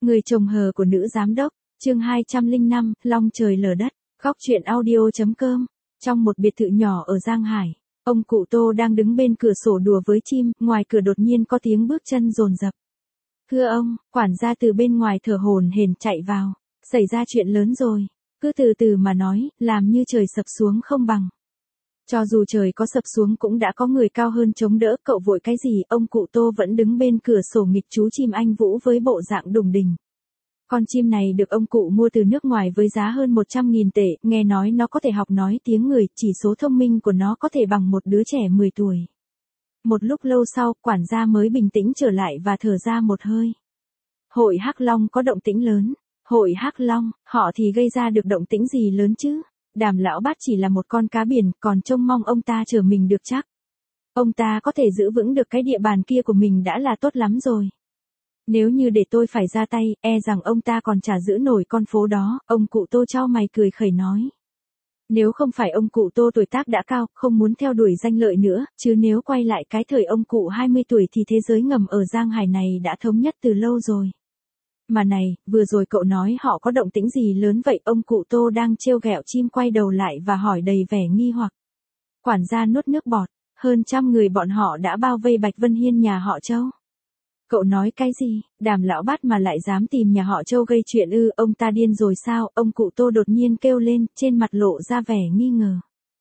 Người chồng hờ của nữ giám đốc, chương 205, long trời lở đất, góc truyện audio.com. Trong một biệt thự nhỏ ở Giang Hải, ông cụ Tô đang đứng bên cửa sổ đùa với chim, ngoài cửa đột nhiên có tiếng bước chân dồn dập. Thưa ông, quản gia từ bên ngoài thở hổn hển chạy vào. Xảy ra chuyện lớn rồi. Cứ từ từ mà nói, làm như trời sập xuống không bằng. Cho dù trời có sập xuống cũng đã có người cao hơn chống đỡ, cậu vội cái gì? Ông cụ Tô vẫn đứng bên cửa sổ nghịch chú chim anh Vũ với bộ dạng đùng đỉnh. Con chim này được ông cụ mua từ nước ngoài với giá hơn 100.000 tệ, nghe nói nó có thể học nói tiếng người, chỉ số thông minh của nó có thể bằng một đứa trẻ 10 tuổi. Một lúc lâu sau, quản gia mới bình tĩnh trở lại và thở ra một hơi. Hội Hắc Long có động tĩnh lớn. Hội Hắc Long, họ thì gây ra được động tĩnh gì lớn chứ? Đàm lão bát chỉ là một con cá biển, còn trông mong ông ta trở mình được chắc. Ông ta có thể giữ vững được cái địa bàn kia của mình đã là tốt lắm rồi. Nếu như để tôi phải ra tay, e rằng ông ta còn chả giữ nổi con phố đó. Ông cụ Tô chau mày cười khẩy nói. Nếu không phải ông cụ Tô tuổi tác đã cao, không muốn theo đuổi danh lợi nữa, chứ nếu quay lại cái thời ông cụ 20 tuổi thì thế giới ngầm ở Giang Hải này đã thống nhất từ lâu rồi. Mà này, vừa rồi cậu nói họ có động tĩnh gì lớn vậy? Ông cụ Tô đang trêu ghẹo chim quay đầu lại và hỏi đầy vẻ nghi hoặc. Quản gia nuốt nước bọt, hơn 100 người bọn họ đã bao vây Bạch Vân Hiên nhà họ Châu. Cậu nói cái gì? Đàm lão bát mà lại dám tìm nhà họ Châu gây chuyện ư? Ông ta điên rồi sao? Ông cụ Tô đột nhiên kêu lên, trên mặt lộ ra vẻ nghi ngờ.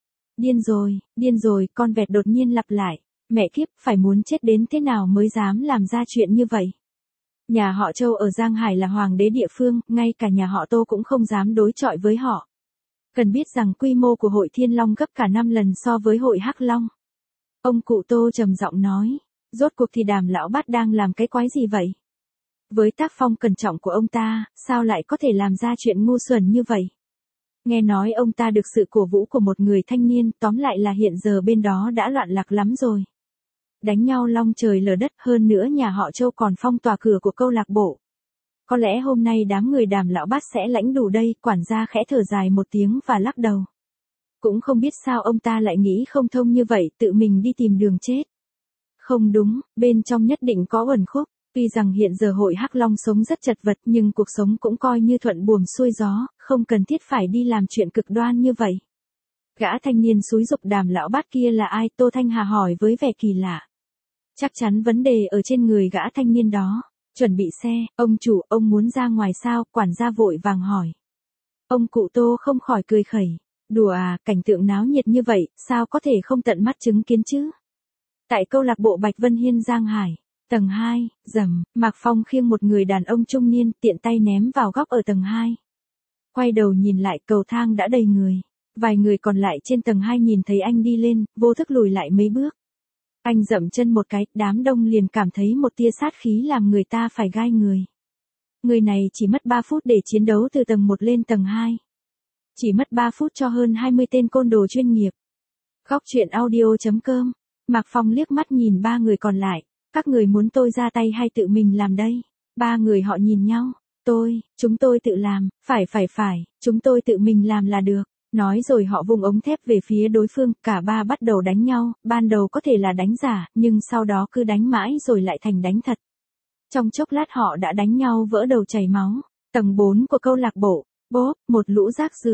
Điên rồi, con vẹt đột nhiên lặp lại. Mẹ kiếp, phải muốn chết đến thế nào mới dám làm ra chuyện như vậy? Nhà họ Châu ở Giang Hải là hoàng đế địa phương, ngay cả nhà họ Tô cũng không dám đối chọi với họ. Cần biết rằng quy mô của hội Thiên Long gấp cả 5 lần so với hội Hắc Long. Ông cụ Tô trầm giọng nói, rốt cuộc thì Đàm lão bát đang làm cái quái gì vậy? Với tác phong cẩn trọng của ông ta, sao lại có thể làm ra chuyện ngu xuẩn như vậy? Nghe nói ông ta được sự cổ vũ của một người thanh niên, tóm lại là hiện giờ bên đó đã loạn lạc lắm rồi. Đánh nhau long trời lở đất, hơn nữa nhà họ Châu còn phong tỏa cửa của câu lạc bộ. Có lẽ hôm nay đám người Đàm lão bát sẽ lãnh đủ đây. Quản gia khẽ thở dài một tiếng và lắc đầu. Cũng không biết sao ông ta lại nghĩ không thông như vậy, tự mình đi tìm đường chết. Không đúng, bên trong nhất định có uẩn khúc. Tuy rằng hiện giờ hội Hắc Long sống rất chật vật nhưng cuộc sống cũng coi như thuận buồm xuôi gió, không cần thiết phải đi làm chuyện cực đoan như vậy. Gã thanh niên xúi giục Đàm lão bát kia là ai? Tô Thanh Hà hỏi với vẻ kỳ lạ. Chắc chắn vấn đề ở trên người gã thanh niên đó. Chuẩn bị xe, ông chủ, ông muốn ra ngoài sao? Quản gia vội vàng hỏi. Ông cụ Tô không khỏi cười khẩy. Đùa à, cảnh tượng náo nhiệt như vậy, sao có thể không tận mắt chứng kiến chứ? Tại câu lạc bộ Bạch Vân Hiên Giang Hải, tầng 2, Mạc Phong khiêng một người đàn ông trung niên, tiện tay ném vào góc ở tầng 2. Quay đầu nhìn lại, cầu thang đã đầy người. Vài người còn lại trên tầng 2 nhìn thấy anh đi lên, vô thức lùi lại mấy bước. Anh dậm chân một cái, đám đông liền cảm thấy một tia sát khí làm người ta phải gai người. Người này chỉ mất 3 phút để chiến đấu từ tầng 1 lên tầng 2. Chỉ mất 3 phút cho hơn 20 tên côn đồ chuyên nghiệp. Góc truyện audio.com. Mạc Phong liếc mắt nhìn 3 người còn lại. Các người muốn tôi ra tay hay tự mình làm đây? 3 người họ nhìn nhau. Chúng tôi tự làm. Phải, chúng tôi tự mình làm là được. Nói rồi họ vung ống thép về phía đối phương, cả 3 bắt đầu đánh nhau, ban đầu có thể là đánh giả, nhưng sau đó cứ đánh mãi rồi lại thành đánh thật. Trong chốc lát họ đã đánh nhau vỡ đầu chảy máu. Tầng 4 của câu lạc bộ, bốp, một lũ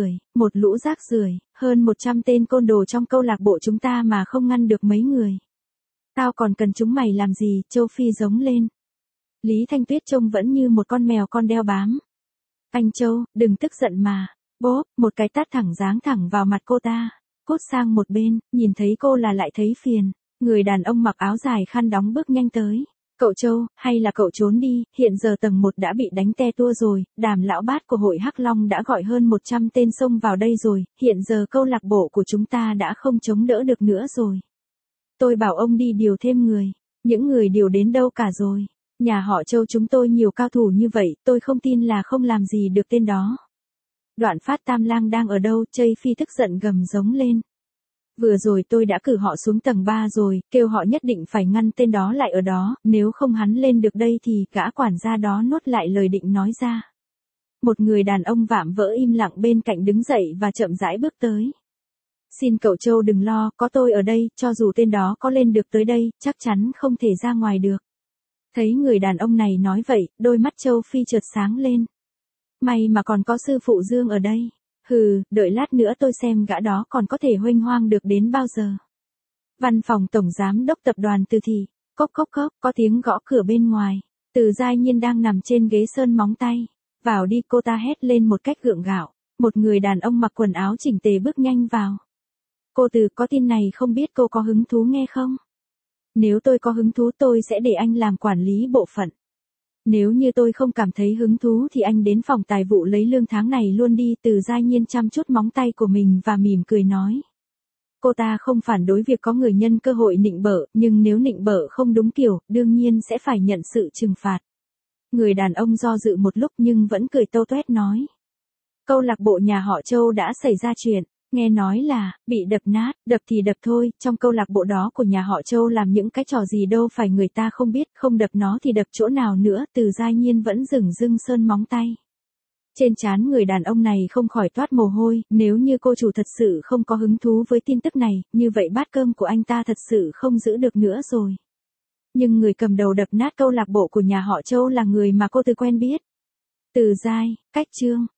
rác rưởi, hơn 100 tên côn đồ trong câu lạc bộ chúng ta mà không ngăn được mấy người. Tao còn cần chúng mày làm gì? Châu Phi giống lên. Lý Thanh Tuyết trông vẫn như một con mèo con đeo bám. Anh Châu, đừng tức giận mà. Bốp, một cái tát thẳng giáng thẳng vào mặt cô ta. Cốt sang một bên, nhìn thấy cô là lại thấy phiền. Người đàn ông mặc áo dài khăn đóng bước nhanh tới. Cậu Châu, hay là cậu trốn đi, hiện giờ tầng 1 đã bị đánh te tua rồi, Đàm lão bát của hội Hắc Long đã gọi hơn 100 tên xông vào đây rồi, hiện giờ câu lạc bộ của chúng ta đã không chống đỡ được nữa rồi. Tôi bảo ông đi điều thêm người, những người điều đến đâu cả rồi. Nhà họ Châu chúng tôi nhiều cao thủ như vậy, tôi không tin là không làm gì được tên đó. Đoạn Phát Tam Lang đang ở đâu? Chây Phi tức giận gầm giống lên. Vừa rồi tôi đã cử họ xuống tầng 3 rồi, kêu họ nhất định phải ngăn tên đó lại ở đó, nếu không hắn lên được đây thì gã quản gia đó nuốt lại lời định nói ra. Một người đàn ông vạm vỡ im lặng bên cạnh đứng dậy và chậm rãi bước tới. Xin cậu Châu đừng lo, có tôi ở đây, cho dù tên đó có lên được tới đây, chắc chắn không thể ra ngoài được. Thấy người đàn ông này nói vậy, đôi mắt Châu Phi chợt sáng lên. May mà còn có sư phụ Dương ở đây. Hừ, đợi lát nữa tôi xem gã đó còn có thể huênh hoang được đến bao giờ. Văn phòng tổng giám đốc tập đoàn Từ Thị. Cốc cốc cốc, có tiếng gõ cửa bên ngoài. Từ Giai Nhiên đang nằm trên ghế sơn móng tay. Vào đi, cô ta hét lên một cách gượng gạo. Một người đàn ông mặc quần áo chỉnh tề bước nhanh vào. Cô Từ, có tin này không biết cô có hứng thú nghe không? Nếu tôi có hứng thú tôi sẽ để anh làm quản lý bộ phận. Nếu như tôi không cảm thấy hứng thú thì anh đến phòng tài vụ lấy lương tháng này luôn đi. Từ Giai Nhiên chăm chút móng tay của mình và mỉm cười nói. Cô ta không phản đối việc có người nhân cơ hội nịnh bợ, nhưng nếu nịnh bợ không đúng kiểu, đương nhiên sẽ phải nhận sự trừng phạt. Người đàn ông do dự một lúc nhưng vẫn cười tâu tuét nói. Câu lạc bộ nhà họ Châu đã xảy ra chuyện, nghe nói là, bị đập nát, đập thì đập thôi, trong câu lạc bộ đó của nhà họ Châu làm những cái trò gì đâu phải người ta không biết, không đập nó thì đập chỗ nào nữa. Từ Giai Nhiên vẫn dửng dưng sơn móng tay. Trên trán người đàn ông này không khỏi toát mồ hôi, nếu như cô chủ thật sự không có hứng thú với tin tức này, như vậy bát cơm của anh ta thật sự không giữ được nữa rồi. Nhưng người cầm đầu đập nát câu lạc bộ của nhà họ Châu là người mà cô Từ quen biết. Từ Giai, cách chương.